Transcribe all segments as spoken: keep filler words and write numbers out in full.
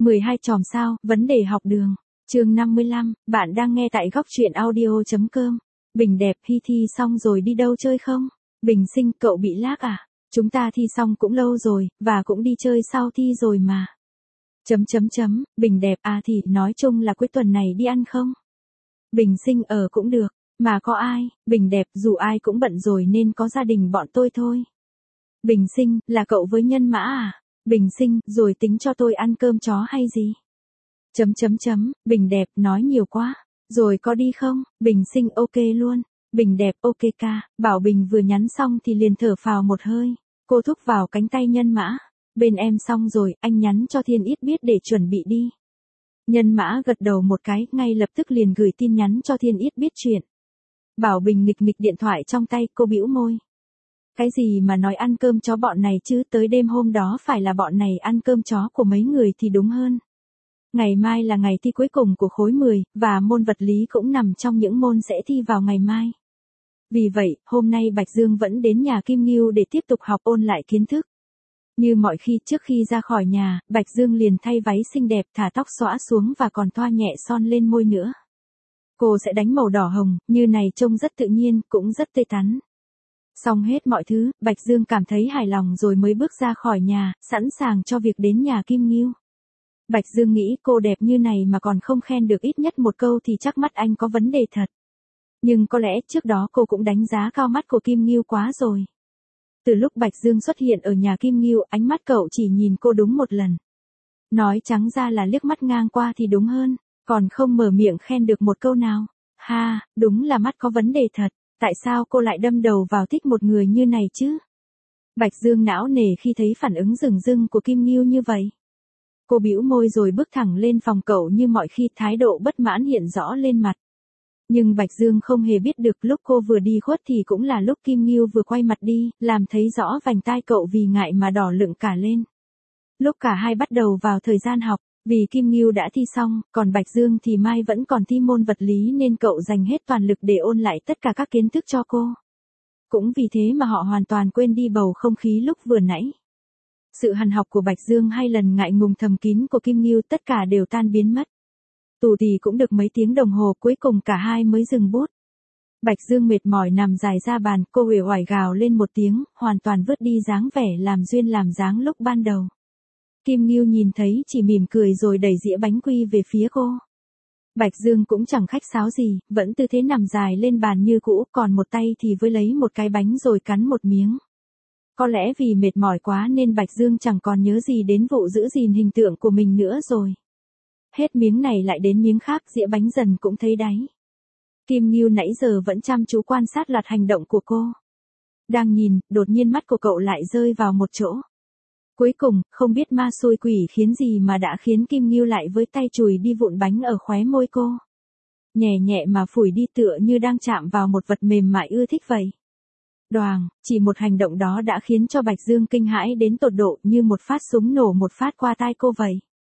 mười hai chòm sao, vấn đề học đường. Chương năm mươi lăm, bạn đang nghe tại góc truyện audio chấm com. Bình đẹp, Hi thi xong rồi đi đâu chơi không? Bình Sinh, cậu bị lag à? Chúng ta thi xong cũng lâu rồi, và cũng đi chơi sau thi rồi mà. Chấm chấm chấm, Bình đẹp, à thì, nói chung là cuối tuần này đi ăn không? Bình Sinh, ở cũng được, mà có ai? Bình đẹp, dù ai cũng bận rồi nên có gia đình bọn tôi thôi. Bình Sinh, là cậu với Nhân Mã à? Bình Sinh, rồi tính cho tôi ăn cơm chó hay gì? Chấm chấm chấm, Bình đẹp, nói nhiều quá. Rồi có đi không? Bình Sinh, ok luôn. Bình đẹp, ok ca. Bảo Bình vừa nhắn xong thì liền thở phào một hơi. Cô thúc vào cánh tay Nhân Mã. Bên em xong rồi, anh nhắn cho Thiên Ít biết để chuẩn bị đi. Nhân Mã gật đầu một cái, ngay lập tức liền gửi tin nhắn cho Thiên Ít biết chuyện. Bảo Bình nghịch nghịch điện thoại trong tay, cô bĩu môi. Cái gì mà nói ăn cơm chó bọn này chứ, tới đêm hôm đó phải là bọn này ăn cơm chó của mấy người thì đúng hơn. Ngày mai là ngày thi cuối cùng của khối mười, và môn vật lý cũng nằm trong những môn sẽ thi vào ngày mai. Vì vậy, hôm nay Bạch Dương vẫn đến nhà Kim Ngưu để tiếp tục học ôn lại kiến thức. Như mọi khi, trước khi ra khỏi nhà, Bạch Dương liền thay váy xinh đẹp, thả tóc xõa xuống và còn thoa nhẹ son lên môi nữa. Cô sẽ đánh màu đỏ hồng, như này trông rất tự nhiên, cũng rất tươi tắn. Xong hết mọi thứ, Bạch Dương cảm thấy hài lòng rồi mới bước ra khỏi nhà, sẵn sàng cho việc đến nhà Kim Ngưu. Bạch Dương nghĩ cô đẹp như này mà còn không khen được ít nhất một câu thì chắc mắt anh có vấn đề thật. Nhưng có lẽ trước đó cô cũng đánh giá cao mắt của Kim Ngưu quá rồi. Từ lúc Bạch Dương xuất hiện ở nhà Kim Ngưu, ánh mắt cậu chỉ nhìn cô đúng một lần. Nói trắng ra là liếc mắt ngang qua thì đúng hơn, còn không mở miệng khen được một câu nào. Ha, đúng là mắt có vấn đề thật, tại sao cô lại đâm đầu vào thích một người như này chứ? Bạch Dương não nề khi thấy phản ứng rừng rưng của Kim Ngưu như vậy. Cô bĩu môi rồi bước thẳng lên phòng cậu như mọi khi, thái độ bất mãn hiện rõ lên mặt. Nhưng Bạch Dương không hề biết được lúc cô vừa đi khuất thì cũng là lúc Kim Ngưu vừa quay mặt đi, làm thấy rõ vành tai cậu vì ngại mà đỏ lựng cả lên. Lúc cả hai bắt đầu vào thời gian học, vì Kim Ngưu đã thi xong, còn Bạch Dương thì mai vẫn còn thi môn vật lý nên cậu dành hết toàn lực để ôn lại tất cả các kiến thức cho cô. Cũng vì thế mà họ hoàn toàn quên đi bầu không khí lúc vừa nãy. Sự hằn học của Bạch Dương hay lần ngại ngùng thầm kín của Kim Ngưu tất cả đều tan biến mất. Tù tì cũng được mấy tiếng đồng hồ, cuối cùng cả hai mới dừng bút. Bạch Dương mệt mỏi nằm dài ra bàn, cô uể oải gào lên một tiếng, hoàn toàn vứt đi dáng vẻ làm duyên làm dáng lúc ban đầu. Kim Ngưu nhìn thấy chỉ mỉm cười rồi đẩy dĩa bánh quy về phía cô. Bạch Dương cũng chẳng khách sáo gì, vẫn tư thế nằm dài lên bàn như cũ, còn một tay thì với lấy một cái bánh rồi cắn một miếng. Có lẽ vì mệt mỏi quá nên Bạch Dương chẳng còn nhớ gì đến vụ giữ gìn hình tượng của mình nữa rồi. Hết miếng này lại đến miếng khác, dĩa bánh dần cũng thấy đáy. Kim Ngưu nãy giờ vẫn chăm chú quan sát loạt hành động của cô. Đang nhìn, đột nhiên mắt của cậu lại rơi vào một chỗ. Cuối cùng, không biết ma xui quỷ khiến gì mà đã khiến Kim Ngưu lại với tay chùi đi vụn bánh ở khóe môi cô. Nhẹ nhẹ mà phủi đi tựa như đang chạm vào một vật mềm mại ưa thích vậy. Đoàng, chỉ một hành động đó đã khiến cho Bạch Dương kinh hãi đến tột độ, như một phát súng nổ một phát qua tai cô vậy.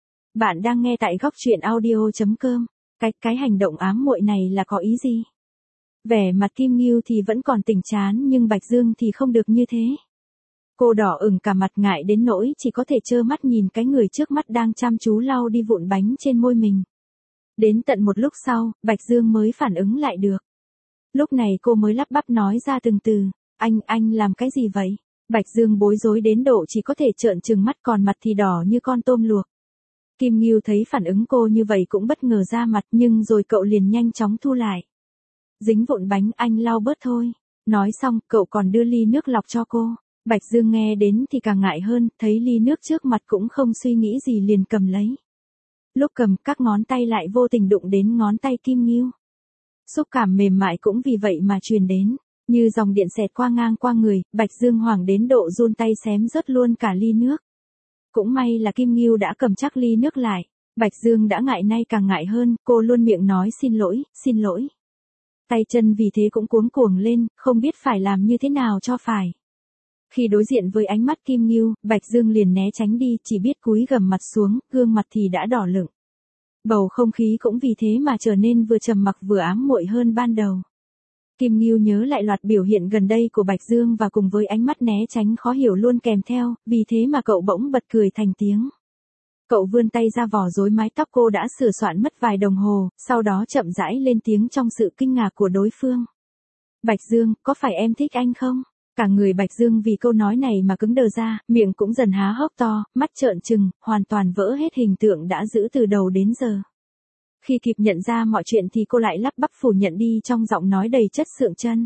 Bạn đang nghe tại góc truyện audio chấm com. Cái, cái hành động ám muội này là có ý gì? Vẻ mặt Kim Ngưu thì vẫn còn tỉnh chán nhưng Bạch Dương thì không được như thế. Cô đỏ ửng cả mặt, ngại đến nỗi chỉ có thể trơ mắt nhìn cái người trước mắt đang chăm chú lau đi vụn bánh trên môi mình. Đến tận một lúc sau, Bạch Dương mới phản ứng lại được. Lúc này cô mới lắp bắp nói ra từng từ, anh, anh làm cái gì vậy? Bạch Dương bối rối đến độ chỉ có thể trợn trừng mắt, còn mặt thì đỏ như con tôm luộc. Kim Ngưu thấy phản ứng cô như vậy cũng bất ngờ ra mặt, nhưng rồi cậu liền nhanh chóng thu lại. Dính vụn bánh, anh lau bớt thôi. Nói xong, cậu còn đưa ly nước lọc cho cô. Bạch Dương nghe đến thì càng ngại hơn, thấy ly nước trước mặt cũng không suy nghĩ gì liền cầm lấy. Lúc cầm, các ngón tay lại vô tình đụng đến ngón tay Kim Ngưu. Xúc cảm mềm mại cũng vì vậy mà truyền đến, như dòng điện xẹt qua ngang qua người, Bạch Dương hoảng đến độ run tay xém rớt luôn cả ly nước. Cũng may là Kim Ngưu đã cầm chắc ly nước lại. Bạch Dương đã ngại nay càng ngại hơn, cô luôn miệng nói xin lỗi, xin lỗi. Tay chân vì thế cũng cuống cuồng lên, không biết phải làm như thế nào cho phải. Khi đối diện với ánh mắt Kim Ngưu, Bạch Dương liền né tránh đi, chỉ biết cúi gằm mặt xuống, gương mặt thì đã đỏ lựng. Bầu không khí cũng vì thế mà trở nên vừa trầm mặc vừa ám muội hơn ban đầu. Kim Ngưu nhớ lại loạt biểu hiện gần đây của Bạch Dương và cùng với ánh mắt né tránh khó hiểu luôn kèm theo, vì thế mà cậu bỗng bật cười thành tiếng. Cậu vươn tay ra vò rối mái tóc cô đã sửa soạn mất vài đồng hồ, sau đó chậm rãi lên tiếng trong sự kinh ngạc của đối phương. Bạch Dương, có phải em thích anh không? Cả người Bạch Dương vì câu nói này mà cứng đờ ra, miệng cũng dần há hốc to, mắt trợn trừng, hoàn toàn vỡ hết hình tượng đã giữ từ đầu đến giờ. Khi kịp nhận ra mọi chuyện thì cô lại lắp bắp phủ nhận đi trong giọng nói đầy chất sượng chân.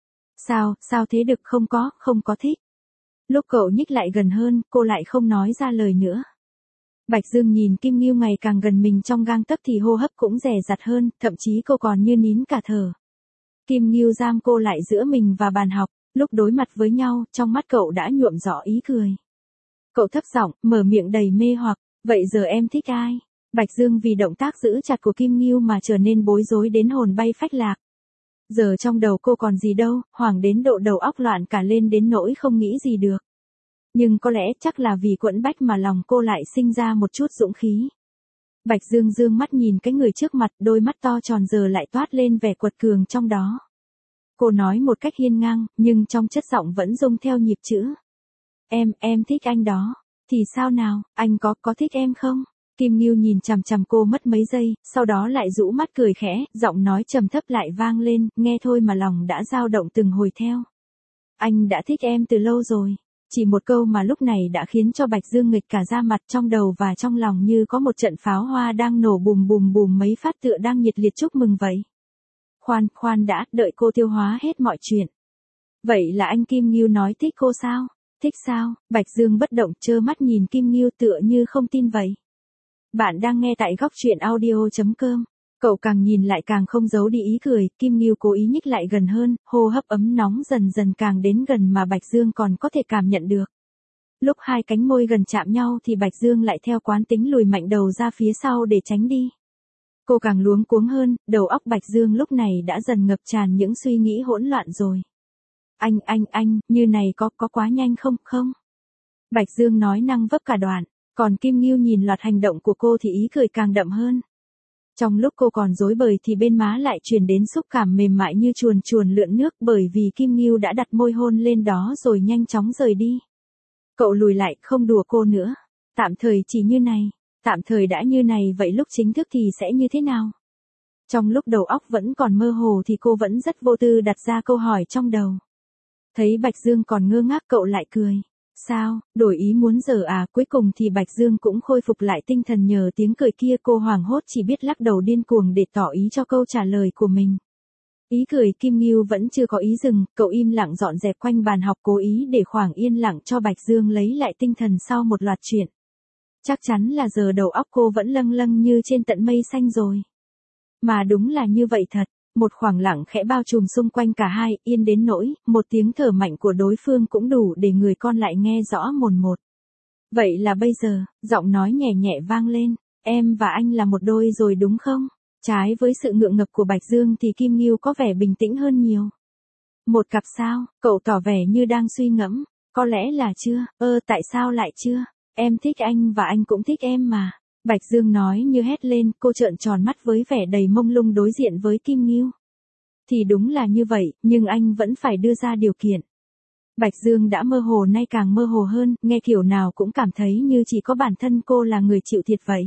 Sao, sao thế được, không có, không có thích. Lúc cậu nhích lại gần hơn, cô lại không nói ra lời nữa. Bạch Dương nhìn Kim Ngưu ngày càng gần mình trong gang tấc thì hô hấp cũng dè dặt hơn, thậm chí cô còn như nín cả thở. Kim Ngưu giam cô lại giữa mình và bàn học, lúc đối mặt với nhau, trong mắt cậu đã nhuộm rõ ý cười. Cậu thấp giọng, mở miệng đầy mê hoặc, vậy giờ em thích ai? Bạch Dương vì động tác giữ chặt của Kim Ngưu mà trở nên bối rối đến hồn bay phách lạc. Giờ trong đầu cô còn gì đâu, hoảng đến độ đầu óc loạn cả lên đến nỗi không nghĩ gì được. Nhưng có lẽ chắc là vì quẫn bách mà lòng cô lại sinh ra một chút dũng khí. Bạch Dương dương mắt nhìn cái người trước mặt, đôi mắt to tròn giờ lại toát lên vẻ quật cường trong đó. Cô nói một cách hiên ngang, nhưng trong chất giọng vẫn rung theo nhịp chữ. Em, em thích anh đó. Thì sao nào, anh có, có thích em không? Kim Ngưu nhìn chằm chằm cô mất mấy giây, sau đó lại rũ mắt cười khẽ, giọng nói trầm thấp lại vang lên, nghe thôi mà lòng đã dao động từng hồi theo. Anh đã thích em từ lâu rồi. Chỉ một câu mà lúc này đã khiến cho Bạch Dương nghịch cả da mặt, trong đầu và trong lòng như có một trận pháo hoa đang nổ bùm bùm bùm mấy phát tựa đang nhiệt liệt chúc mừng vậy. Khoan, khoan đã, đợi cô tiêu hóa hết mọi chuyện. Vậy là anh Kim Ngưu nói thích cô sao? Thích sao? Bạch Dương bất động trơ mắt nhìn Kim Ngưu tựa như không tin vậy. Bạn đang nghe tại góc truyện audio chấm com. Cậu càng nhìn lại càng không giấu đi ý cười, Kim Ngưu cố ý nhích lại gần hơn, hô hấp ấm nóng dần dần càng đến gần mà Bạch Dương còn có thể cảm nhận được. Lúc hai cánh môi gần chạm nhau thì Bạch Dương lại theo quán tính lùi mạnh đầu ra phía sau để tránh đi. Cô càng luống cuống hơn, đầu óc Bạch Dương lúc này đã dần ngập tràn những suy nghĩ hỗn loạn rồi. Anh, anh, anh, như này có, có quá nhanh không, không? Bạch Dương nói năng vấp cả đoạn, còn Kim Ngưu nhìn loạt hành động của cô thì ý cười càng đậm hơn. Trong lúc cô còn rối bời thì bên má lại truyền đến xúc cảm mềm mại như chuồn chuồn lượn nước bởi vì Kim Ngưu đã đặt môi hôn lên đó rồi nhanh chóng rời đi. Cậu lùi lại, không đùa cô nữa. Tạm thời chỉ như này, tạm thời đã như này vậy lúc chính thức thì sẽ như thế nào? Trong lúc đầu óc vẫn còn mơ hồ thì cô vẫn rất vô tư đặt ra câu hỏi trong đầu. Thấy Bạch Dương còn ngơ ngác cậu lại cười. Sao, đổi ý muốn giờ à? Cuối cùng thì Bạch Dương cũng khôi phục lại tinh thần nhờ tiếng cười kia. Cô hoảng hốt chỉ biết lắc đầu điên cuồng để tỏ ý cho câu trả lời của mình. Ý cười Kim Ngưu vẫn chưa có ý dừng, cậu im lặng dọn dẹp quanh bàn học cố ý để khoảng yên lặng cho Bạch Dương lấy lại tinh thần sau một loạt chuyện. Chắc chắn là giờ đầu óc cô vẫn lâng lâng như trên tận mây xanh rồi. Mà đúng là như vậy thật. Một khoảng lặng khẽ bao trùm xung quanh cả hai, yên đến nỗi, một tiếng thở mạnh của đối phương cũng đủ để người con lại nghe rõ mồn một. Vậy là bây giờ, giọng nói nhẹ nhẹ vang lên, em và anh là một đôi rồi đúng không? Trái với sự ngượng ngập của Bạch Dương thì Kim Ngưu có vẻ bình tĩnh hơn nhiều. Một cặp sao, cậu tỏ vẻ như đang suy ngẫm, có lẽ là chưa, ơ tại sao lại chưa? Em thích anh và anh cũng thích em mà. Bạch Dương nói như hét lên, cô trợn tròn mắt với vẻ đầy mông lung đối diện với Kim Ngưu. Thì đúng là như vậy, nhưng anh vẫn phải đưa ra điều kiện. Bạch Dương đã mơ hồ nay càng mơ hồ hơn, nghe kiểu nào cũng cảm thấy như chỉ có bản thân cô là người chịu thiệt vậy.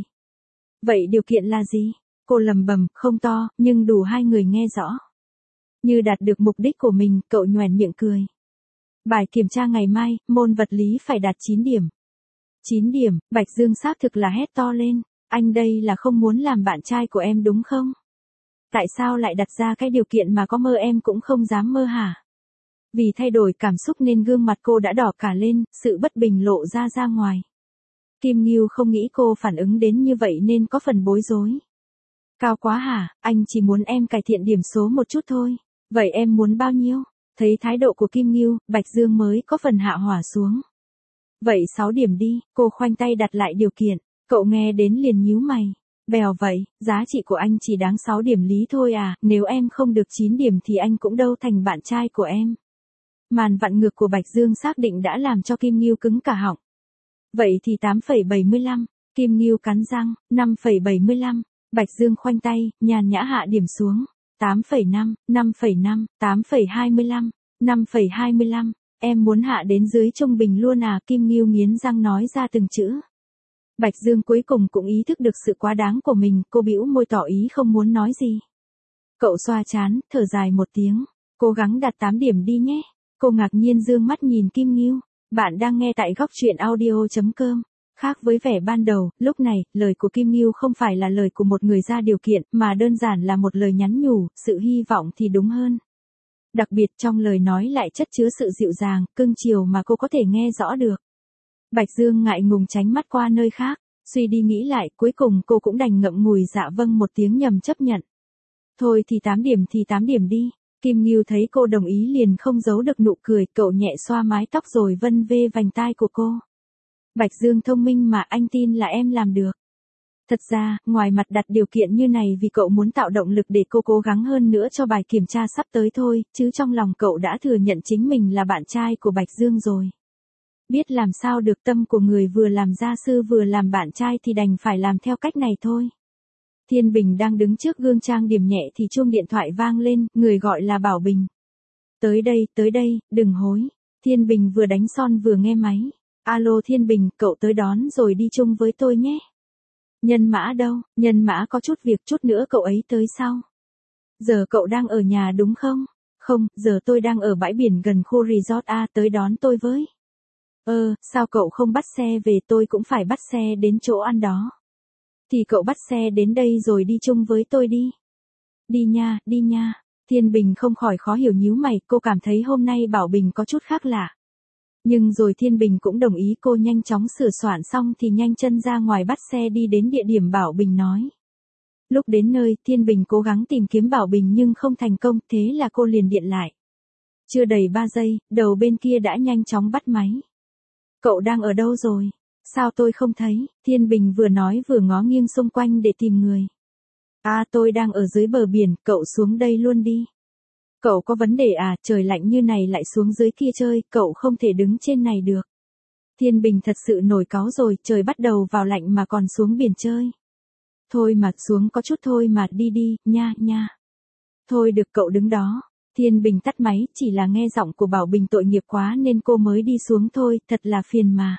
Vậy điều kiện là gì? Cô lầm bầm, không to, nhưng đủ hai người nghe rõ. Như đạt được mục đích của mình, cậu nhoẻn miệng cười. Bài kiểm tra ngày mai, môn vật lý phải đạt chín điểm. chín điểm, Bạch Dương xác thực là hét to lên, anh đây là không muốn làm bạn trai của em đúng không? Tại sao lại đặt ra cái điều kiện mà có mơ em cũng không dám mơ hả? Vì thay đổi cảm xúc nên gương mặt cô đã đỏ cả lên, sự bất bình lộ ra ra ngoài. Kim Ngưu không nghĩ cô phản ứng đến như vậy nên có phần bối rối. Cao quá hả, anh chỉ muốn em cải thiện điểm số một chút thôi. Vậy em muốn bao nhiêu? Thấy thái độ của Kim Ngưu, Bạch Dương mới có phần hạ hỏa xuống. Vậy sáu điểm đi, cô khoanh tay đặt lại điều kiện, cậu nghe đến liền nhíu mày. Bèo vậy, giá trị của anh chỉ đáng sáu điểm lý thôi à, nếu em không được chín điểm thì anh cũng đâu thành bạn trai của em. Màn vặn ngược của Bạch Dương xác định đã làm cho Kim Ngưu cứng cả họng. Vậy thì tám phẩy bảy mươi lăm, Kim Ngưu cắn răng, năm phẩy bảy mươi lăm, Bạch Dương khoanh tay, nhàn nhã hạ điểm xuống. tám phẩy năm, năm phẩy năm, tám phẩy hai mươi lăm, năm phẩy hai mươi lăm. Em muốn hạ đến dưới trung bình luôn à? Kim Ngưu nghiến răng nói ra từng chữ. Bạch Dương cuối cùng cũng ý thức được sự quá đáng của mình, cô bĩu môi tỏ ý không muốn nói gì. Cậu xoa chán, thở dài một tiếng, cố gắng đạt tám điểm đi nhé. Cô ngạc nhiên dương mắt nhìn Kim Ngưu, bạn đang nghe tại góc truyện audio.com. Khác với vẻ ban đầu, lúc này, lời của Kim Ngưu không phải là lời của một người ra điều kiện, mà đơn giản là một lời nhắn nhủ, sự hy vọng thì đúng hơn. Đặc biệt trong lời nói lại chất chứa sự dịu dàng, cưng chiều mà cô có thể nghe rõ được. Bạch Dương ngại ngùng tránh mắt qua nơi khác, suy đi nghĩ lại, cuối cùng cô cũng đành ngậm ngùi dạ vâng một tiếng nhầm chấp nhận. Thôi thì tám điểm thì tám điểm đi. Kim Ngưu thấy cô đồng ý liền không giấu được nụ cười, cậu nhẹ xoa mái tóc rồi vân vê vành tai của cô. Bạch Dương thông minh mà, anh tin là em làm được. Thật ra, ngoài mặt đặt điều kiện như này vì cậu muốn tạo động lực để cô cố gắng hơn nữa cho bài kiểm tra sắp tới thôi, chứ trong lòng cậu đã thừa nhận chính mình là bạn trai của Bạch Dương rồi. Biết làm sao được, tâm của người vừa làm gia sư vừa làm bạn trai thì đành phải làm theo cách này thôi. Thiên Bình đang đứng trước gương trang điểm nhẹ thì chuông điện thoại vang lên, người gọi là Bảo Bình. Tới đây, tới đây, đừng hối. Thiên Bình vừa đánh son vừa nghe máy. Alo Thiên Bình, cậu tới đón rồi đi chung với tôi nhé. Nhân Mã đâu? Nhân Mã có chút việc, chút nữa cậu ấy tới sau. Giờ cậu đang ở nhà đúng không? Không, giờ tôi đang ở bãi biển gần khu resort A, tới đón tôi với. Ơ, sao cậu không bắt xe về, tôi cũng phải bắt xe đến chỗ ăn đó. Thì cậu bắt xe đến đây rồi đi chung với tôi đi. Đi nha, đi nha. Thiên Bình không khỏi khó hiểu nhíu mày, cô cảm thấy hôm nay Bảo Bình có chút khác lạ. Nhưng rồi Thiên Bình cũng đồng ý, cô nhanh chóng sửa soạn xong thì nhanh chân ra ngoài bắt xe đi đến địa điểm Bảo Bình nói. Lúc đến nơi, Thiên Bình cố gắng tìm kiếm Bảo Bình nhưng không thành công, thế là cô liền điện lại. Chưa đầy ba giây, đầu bên kia đã nhanh chóng bắt máy. Cậu đang ở đâu rồi? Sao tôi không thấy? Thiên Bình vừa nói vừa ngó nghiêng xung quanh để tìm người. À, tôi đang ở dưới bờ biển, cậu xuống đây luôn đi. Cậu có vấn đề à, trời lạnh như này lại xuống dưới kia chơi, cậu không thể đứng trên này được. Thiên Bình thật sự nổi cáu rồi, trời bắt đầu vào lạnh mà còn xuống biển chơi. Thôi mà, xuống có chút thôi mà, đi đi, nha, nha. Thôi được, cậu đứng đó. Thiên Bình tắt máy, chỉ là nghe giọng của Bảo Bình tội nghiệp quá nên cô mới đi xuống thôi, thật là phiền mà.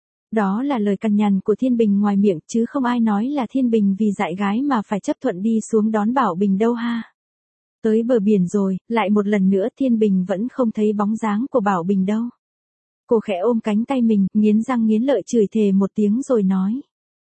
Đó là lời cằn nhằn của Thiên Bình ngoài miệng, chứ không ai nói là Thiên Bình vì dại gái mà phải chấp thuận đi xuống đón Bảo Bình đâu ha. Tới bờ biển rồi, lại một lần nữa Thiên Bình vẫn không thấy bóng dáng của Bảo Bình đâu. Cô khẽ ôm cánh tay mình, nghiến răng nghiến lợi chửi thề một tiếng rồi nói.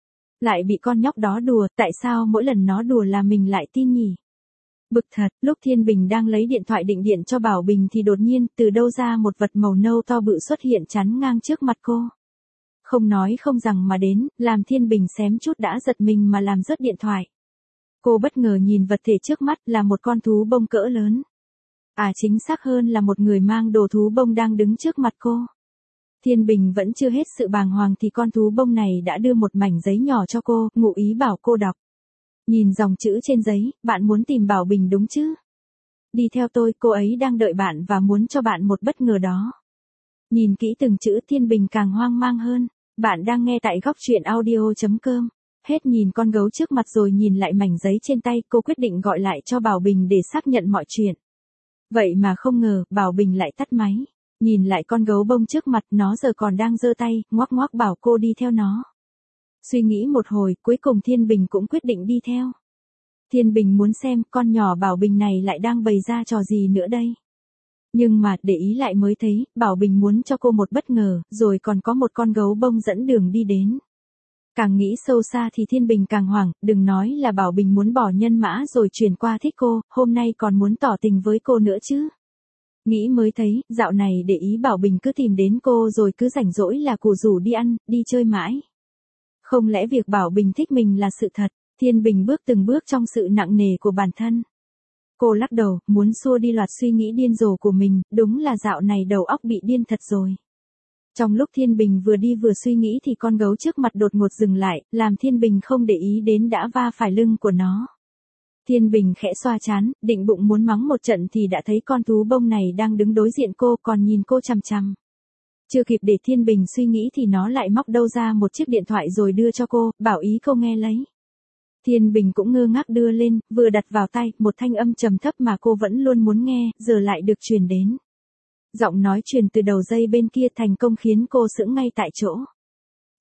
Lại bị con nhóc đó đùa, tại sao mỗi lần nó đùa là mình lại tin nhỉ? Bực thật, lúc Thiên Bình đang lấy điện thoại định điện cho Bảo Bình thì đột nhiên, từ đâu ra một vật màu nâu to bự xuất hiện chắn ngang trước mặt cô. Không nói không rằng mà đến, làm Thiên Bình xém chút đã giật mình mà làm rớt điện thoại. Cô bất ngờ nhìn vật thể trước mắt là một con thú bông cỡ lớn. À, chính xác hơn là một người mang đồ thú bông đang đứng trước mặt cô. Thiên Bình vẫn chưa hết sự bàng hoàng thì con thú bông này đã đưa một mảnh giấy nhỏ cho cô, ngụ ý bảo cô đọc. Nhìn dòng chữ trên giấy, bạn muốn tìm Bảo Bình đúng chứ? Đi theo tôi, cô ấy đang đợi bạn và muốn cho bạn một bất ngờ đó. Nhìn kỹ từng chữ, Thiên Bình càng hoang mang hơn. Bạn đang nghe tại góc truyện audio.com. Hết nhìn con gấu trước mặt rồi nhìn lại mảnh giấy trên tay, cô quyết định gọi lại cho Bảo Bình để xác nhận mọi chuyện. Vậy mà không ngờ, Bảo Bình lại tắt máy. Nhìn lại con gấu bông trước mặt, nó giờ còn đang giơ tay, ngoắc ngoắc bảo cô đi theo nó. Suy nghĩ một hồi, cuối cùng Thiên Bình cũng quyết định đi theo. Thiên Bình muốn xem con nhỏ Bảo Bình này lại đang bày ra trò gì nữa đây. Nhưng mà, để ý lại mới thấy, Bảo Bình muốn cho cô một bất ngờ, rồi còn có một con gấu bông dẫn đường đi đến. Càng nghĩ sâu xa thì Thiên Bình càng hoảng, đừng nói là Bảo Bình muốn bỏ Nhân Mã rồi chuyển qua thích cô, hôm nay còn muốn tỏ tình với cô nữa chứ. Nghĩ mới thấy, dạo này để ý Bảo Bình cứ tìm đến cô rồi cứ rảnh rỗi là cụ rủ đi ăn, đi chơi mãi. Không lẽ việc Bảo Bình thích mình là sự thật? Thiên Bình bước từng bước trong sự nặng nề của bản thân. Cô lắc đầu, muốn xua đi loạt suy nghĩ điên rồ của mình, đúng là dạo này đầu óc bị điên thật rồi. Trong lúc Thiên Bình vừa đi vừa suy nghĩ thì con gấu trước mặt đột ngột dừng lại, làm Thiên Bình không để ý đến đã va phải lưng của nó. Thiên Bình khẽ xoa chán, định bụng muốn mắng một trận thì đã thấy con thú bông này đang đứng đối diện cô còn nhìn cô chằm chằm. Chưa kịp để Thiên Bình suy nghĩ thì nó lại móc đâu ra một chiếc điện thoại rồi đưa cho cô, bảo ý cô nghe lấy. Thiên Bình cũng ngơ ngác đưa lên, vừa đặt vào tay, một thanh âm trầm thấp mà cô vẫn luôn muốn nghe, giờ lại được truyền đến. Giọng nói truyền từ đầu dây bên kia thành công khiến cô sững ngay tại chỗ.